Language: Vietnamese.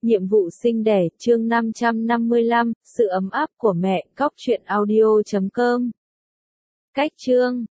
Nhiệm vụ sinh đẻ, chương 555, sự ấm áp của mẹ, cóc truyện audio.com. Cách chương